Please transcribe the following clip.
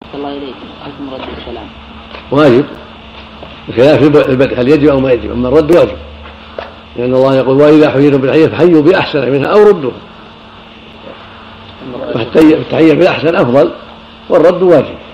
الله إليك حكم رد السلام واجب بخلاف البدء هل يجب أو ما يجب، أما الرد واجب لأن الله يقول وإذا حييتم بالتحية فحيوا بأحسن منها أو ردوها، التحية بالأحسن أفضل والرد واجب.